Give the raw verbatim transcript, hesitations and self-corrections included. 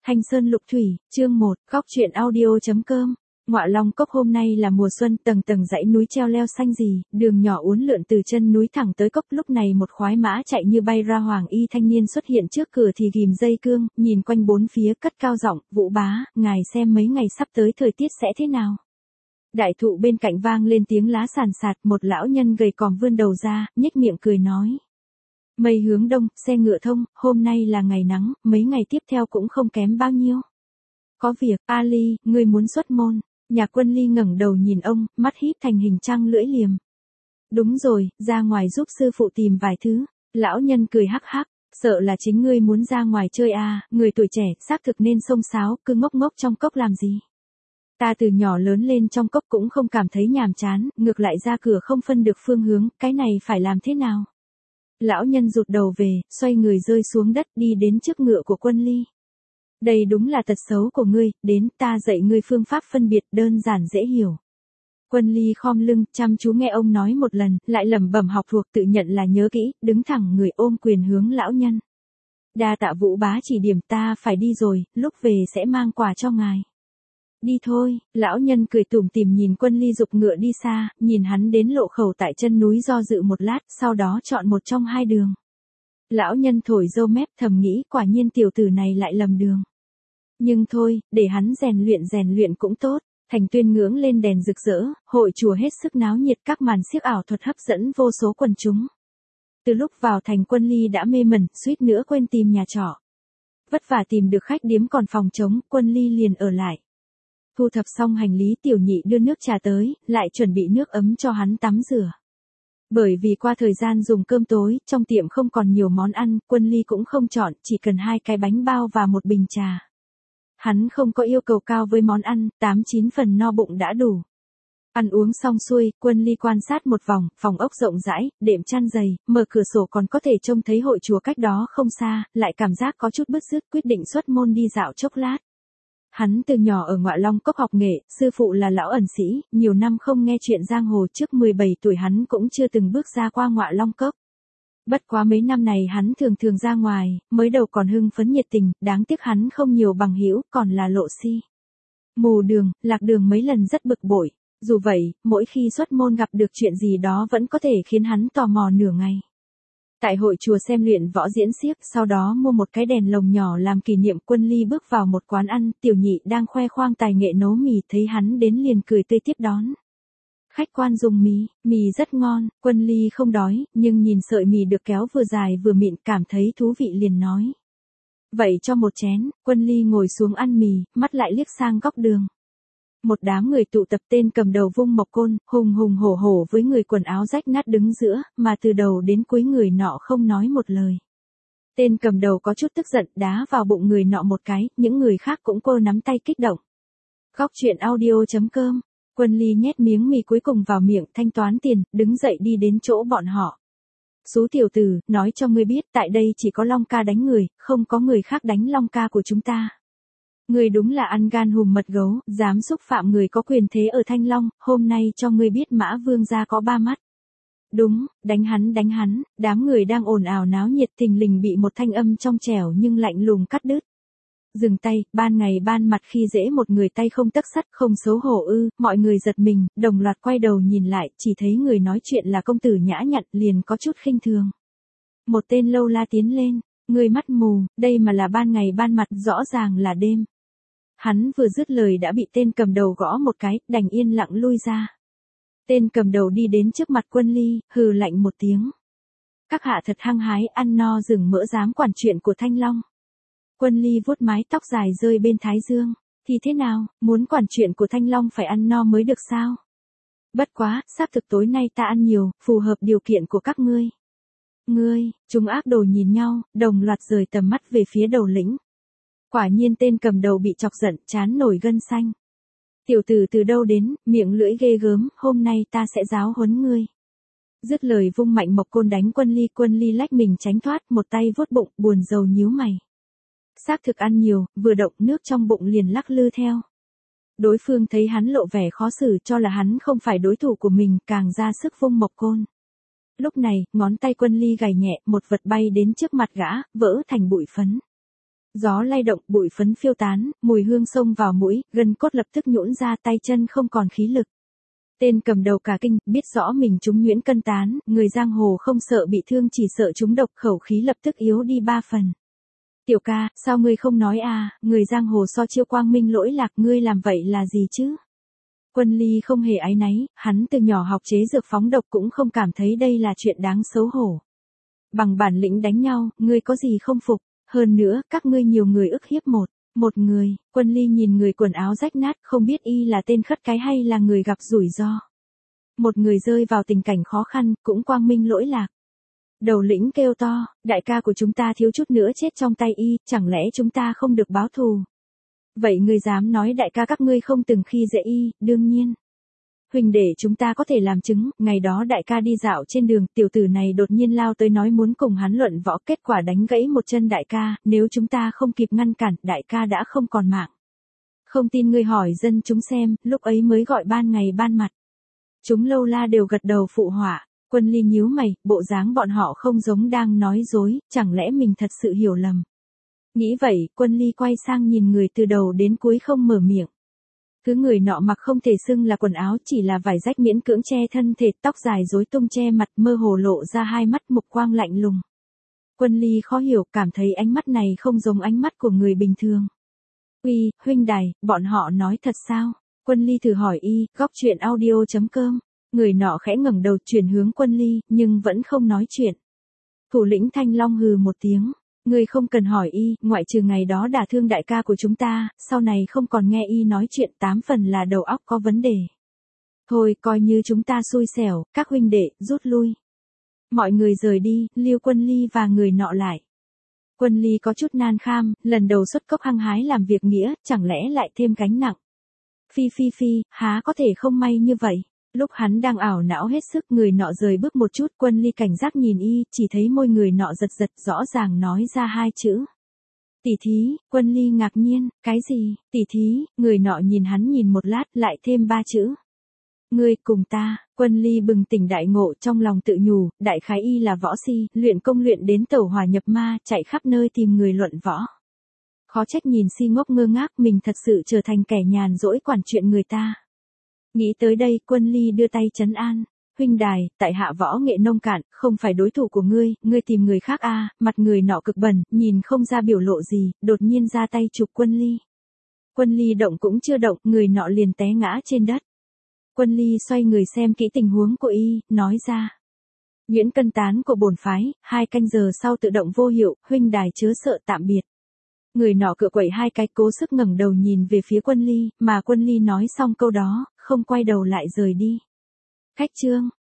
Thanh Sơn Lục Thủy, chương một, góc truyện audio.com. Ngọa Long Cốc hôm nay là mùa xuân, tầng tầng dãy núi treo leo xanh rì, đường nhỏ uốn lượn từ chân núi thẳng tới cốc. Lúc này một khoái mã chạy như bay ra, hoàng y thanh niên xuất hiện trước cửa thì ghim dây cương, nhìn quanh bốn phía cất cao giọng, Vũ bá, ngài xem mấy ngày sắp tới thời tiết sẽ thế nào. Đại thụ bên cạnh vang lên tiếng lá sàn sạt, một lão nhân gầy còm vươn đầu ra, nhếch miệng cười nói. Mây hướng đông, xe ngựa thông, hôm nay là ngày nắng, mấy ngày tiếp theo cũng không kém bao nhiêu. Có việc, Ali, ngươi muốn xuất môn. Nhà Quân Ly ngẩng đầu nhìn ông, mắt híp thành hình trăng lưỡi liềm. Đúng rồi, ra ngoài giúp sư phụ tìm vài thứ. Lão nhân cười hắc hắc, sợ là chính ngươi muốn ra ngoài chơi à, người tuổi trẻ, xác thực nên xông xáo, cứ ngốc ngốc trong cốc làm gì. Ta từ nhỏ lớn lên trong cốc cũng không cảm thấy nhàm chán, ngược lại ra cửa không phân được phương hướng, cái này phải làm thế nào? Lão nhân rụt đầu về, xoay người rơi xuống đất đi đến trước ngựa của Quân Ly. Đây đúng là tật xấu của ngươi, đến ta dạy ngươi phương pháp phân biệt đơn giản dễ hiểu. Quân Ly khom lưng, chăm chú nghe ông nói một lần, lại lẩm bẩm học thuộc tự nhận là nhớ kỹ, đứng thẳng người ôm quyền hướng lão nhân. Đa tạ Vũ bá chỉ điểm, ta phải đi rồi, lúc về sẽ mang quà cho ngài. Đi thôi, lão nhân cười tủm tỉm nhìn Quân Ly giục ngựa đi xa, nhìn hắn đến lộ khẩu tại chân núi do dự một lát, sau đó chọn một trong hai đường. Lão nhân thổi râu mép thầm nghĩ quả nhiên tiểu tử này lại lầm đường. Nhưng thôi, để hắn rèn luyện rèn luyện cũng tốt. Thành Tuyên ngưỡng lên đèn rực rỡ, hội chùa hết sức náo nhiệt, các màn xiếc ảo thuật hấp dẫn vô số quần chúng. Từ lúc vào thành Quân Ly đã mê mẩn, suýt nữa quên tìm nhà trọ. Vất vả tìm được khách điếm còn phòng trống, Quân Ly liền ở lại. Thu thập xong hành lý, tiểu nhị đưa nước trà tới, lại chuẩn bị nước ấm cho hắn tắm rửa. Bởi vì qua thời gian dùng cơm tối, trong tiệm không còn nhiều món ăn, Quân Ly cũng không chọn, chỉ cần hai cái bánh bao và một bình trà. Hắn không có yêu cầu cao với món ăn, tám chín phần no bụng đã đủ. Ăn uống xong xuôi, Quân Ly quan sát một vòng, phòng ốc rộng rãi, đệm chăn dày, mở cửa sổ còn có thể trông thấy hội chùa cách đó không xa, lại cảm giác có chút bứt rứt, quyết định xuất môn đi dạo chốc lát. Hắn từ nhỏ ở Ngọa Long Cốc học nghệ, sư phụ là lão ẩn sĩ, nhiều năm không nghe chuyện giang hồ, trước mười bảy tuổi hắn cũng chưa từng bước ra qua Ngọa Long Cốc. Bất quá mấy năm này hắn thường thường ra ngoài, mới đầu còn hưng phấn nhiệt tình, đáng tiếc hắn không nhiều bằng hữu, còn là lộ si. Mù đường, lạc đường mấy lần rất bực bội, dù vậy, mỗi khi xuất môn gặp được chuyện gì đó vẫn có thể khiến hắn tò mò nửa ngày. Tại hội chùa xem luyện võ diễn xiếc, sau đó mua một cái đèn lồng nhỏ làm kỷ niệm. Quân Ly bước vào một quán ăn, tiểu nhị đang khoe khoang tài nghệ nấu mì, thấy hắn đến liền cười tươi tiếp đón. Khách quan dùng mì, mì rất ngon. Quân Ly không đói, nhưng nhìn sợi mì được kéo vừa dài vừa mịn, cảm thấy thú vị liền nói. Vậy cho một chén. Quân Ly ngồi xuống ăn mì, mắt lại liếc sang góc đường. Một đám người tụ tập, tên cầm đầu vung mộc côn, hùng hùng hổ hổ với người quần áo rách nát đứng giữa, mà từ đầu đến cuối người nọ không nói một lời. Tên cầm đầu có chút tức giận, đá vào bụng người nọ một cái, những người khác cũng cô nắm tay kích động. Góc truyện audio.com. Quân Ly nhét miếng mì cuối cùng vào miệng, thanh toán tiền, đứng dậy đi đến chỗ bọn họ. Sú tiểu tử, nói cho ngươi biết, tại đây chỉ có Long ca đánh người, không có người khác đánh Long ca của chúng ta. Ngươi đúng là ăn gan hùm mật gấu, dám xúc phạm người có quyền thế ở Thanh Long, hôm nay cho ngươi biết Mã Vương gia có ba mắt. Đúng, đánh hắn đánh hắn, đám người đang ồn ào náo nhiệt thình lình bị một thanh âm trong trẻo nhưng lạnh lùng cắt đứt. Dừng tay, ban ngày ban mặt khi dễ một người tay không tấc sắt, không xấu hổ ư, mọi người giật mình, đồng loạt quay đầu nhìn lại, chỉ thấy người nói chuyện là công tử nhã nhặn, liền có chút khinh thường. Một tên lâu la tiến lên, ngươi mắt mù, đây mà là ban ngày ban mặt, rõ ràng là đêm. Hắn vừa dứt lời đã bị tên cầm đầu gõ một cái, đành yên lặng lui ra. Tên cầm đầu đi đến trước mặt Quân Ly, hừ lạnh một tiếng. Các hạ thật hăng hái, ăn no rừng mỡ dám quản chuyện của Thanh Long. Quân Ly vuốt mái tóc dài rơi bên thái dương. Thì thế nào, muốn quản chuyện của Thanh Long phải ăn no mới được sao? Bất quá, xác thực tối nay ta ăn nhiều, phù hợp điều kiện của các ngươi. Ngươi, chúng ác đồ nhìn nhau, đồng loạt rời tầm mắt về phía đầu lĩnh. Quả nhiên tên cầm đầu bị chọc giận, trán nổi gân xanh. Tiểu tử từ đâu đến, miệng lưỡi ghê gớm, hôm nay ta sẽ giáo huấn ngươi. Dứt lời vung mạnh mộc côn đánh Quân Ly, Quân Ly lách mình tránh thoát, một tay vuốt bụng, buồn rầu nhíu mày. Xác thực ăn nhiều, vừa động nước trong bụng liền lắc lư theo. Đối phương thấy hắn lộ vẻ khó xử, cho là hắn không phải đối thủ của mình, càng ra sức vung mộc côn. Lúc này, ngón tay Quân Ly gảy nhẹ, một vật bay đến trước mặt gã, vỡ thành bụi phấn. Gió lay động, bụi phấn phiêu tán, mùi hương xông vào mũi, gân cốt lập tức nhũn ra, tay chân không còn khí lực. Tên cầm đầu cả kinh, biết rõ mình trúng nhuyễn cân tán, người giang hồ không sợ bị thương chỉ sợ trúng độc, khẩu khí lập tức yếu đi ba phần. Tiểu ca, sao ngươi không nói à, người giang hồ so chiêu quang minh lỗi lạc, ngươi làm vậy là gì chứ? Quân Ly không hề áy náy, hắn từ nhỏ học chế dược phóng độc cũng không cảm thấy đây là chuyện đáng xấu hổ. Bằng bản lĩnh đánh nhau, ngươi có gì không phục, hơn nữa, các ngươi nhiều người ức hiếp một, một người. Quân Ly nhìn người quần áo rách nát, không biết y là tên khất cái hay là người gặp rủi ro. Một người rơi vào tình cảnh khó khăn, cũng quang minh lỗi lạc. Đầu lĩnh kêu to, đại ca của chúng ta thiếu chút nữa chết trong tay y, chẳng lẽ chúng ta không được báo thù? Vậy ngươi dám nói đại ca các ngươi không từng khi dễ y, đương nhiên. Huỳnh đệ chúng ta có thể làm chứng, ngày đó đại ca đi dạo trên đường, tiểu tử này đột nhiên lao tới nói muốn cùng hắn luận võ, kết quả đánh gãy một chân đại ca, nếu chúng ta không kịp ngăn cản, đại ca đã không còn mạng. Không tin ngươi hỏi dân chúng xem, lúc ấy mới gọi ban ngày ban mặt. Chúng lâu la đều gật đầu phụ họa. Quân Ly nhíu mày, bộ dáng bọn họ không giống đang nói dối, chẳng lẽ mình thật sự hiểu lầm. Nghĩ vậy, Quân Ly quay sang nhìn người từ đầu đến cuối không mở miệng. Cứ người nọ mặc không thể xưng là quần áo, chỉ là vải rách miễn cưỡng che thân thể, tóc dài rối tung che mặt, mơ hồ lộ ra hai mắt mục quang lạnh lùng. Quân Ly khó hiểu, cảm thấy ánh mắt này không giống ánh mắt của người bình thường. Uy, huynh đài, bọn họ nói thật sao? Quân Ly thử hỏi y, góc chuyện audio chấm com. Người nọ khẽ ngẩng đầu chuyển hướng Quân Ly, nhưng vẫn không nói chuyện. Thủ lĩnh Thanh Long hừ một tiếng. Ngươi không cần hỏi y, ngoại trừ ngày đó đả thương đại ca của chúng ta, sau này không còn nghe y nói chuyện, tám phần là đầu óc có vấn đề. Thôi, coi như chúng ta xui xẻo, các huynh đệ, rút lui. Mọi người rời đi, lưu Quân Ly và người nọ lại. Quân Ly có chút nan kham, lần đầu xuất cốc hăng hái làm việc nghĩa, chẳng lẽ lại thêm gánh nặng. Phi phi phi, há có thể không may như vậy. Lúc hắn đang ảo não hết sức, người nọ rời bước một chút, Quân Ly cảnh giác nhìn y, chỉ thấy môi người nọ giật giật, rõ ràng nói ra hai chữ. Tỷ thí. Quân Ly ngạc nhiên, cái gì, tỷ thí? Người nọ nhìn hắn nhìn một lát, lại thêm ba chữ. Ngươi cùng ta. Quân Ly bừng tỉnh đại ngộ, trong lòng tự nhủ, đại khái y là võ si, luyện công luyện đến tẩu hỏa nhập ma, chạy khắp nơi tìm người luận võ. Khó trách nhìn si ngốc ngơ ngác, mình thật sự trở thành kẻ nhàn rỗi quản chuyện người ta. Nghĩ tới đây, Quân Ly đưa tay trấn an. Huynh đài, tại hạ võ nghệ nông cạn, không phải đối thủ của ngươi, ngươi tìm người khác a. À, mặt người nọ cực bẩn, nhìn không ra biểu lộ gì, đột nhiên ra tay chụp Quân Ly. Quân Ly động cũng chưa động, người nọ liền té ngã trên đất. Quân Ly xoay người xem kỹ tình huống của y, nói ra. Nhuyễn cân tán của bổn phái, hai canh giờ sau tự động vô hiệu, huynh đài chớ sợ, tạm biệt. Người nọ cựa quậy hai cái, cố sức ngẩng đầu nhìn về phía Quân Ly, mà Quân Ly nói xong câu đó, không quay đầu lại rời đi. Khách chương.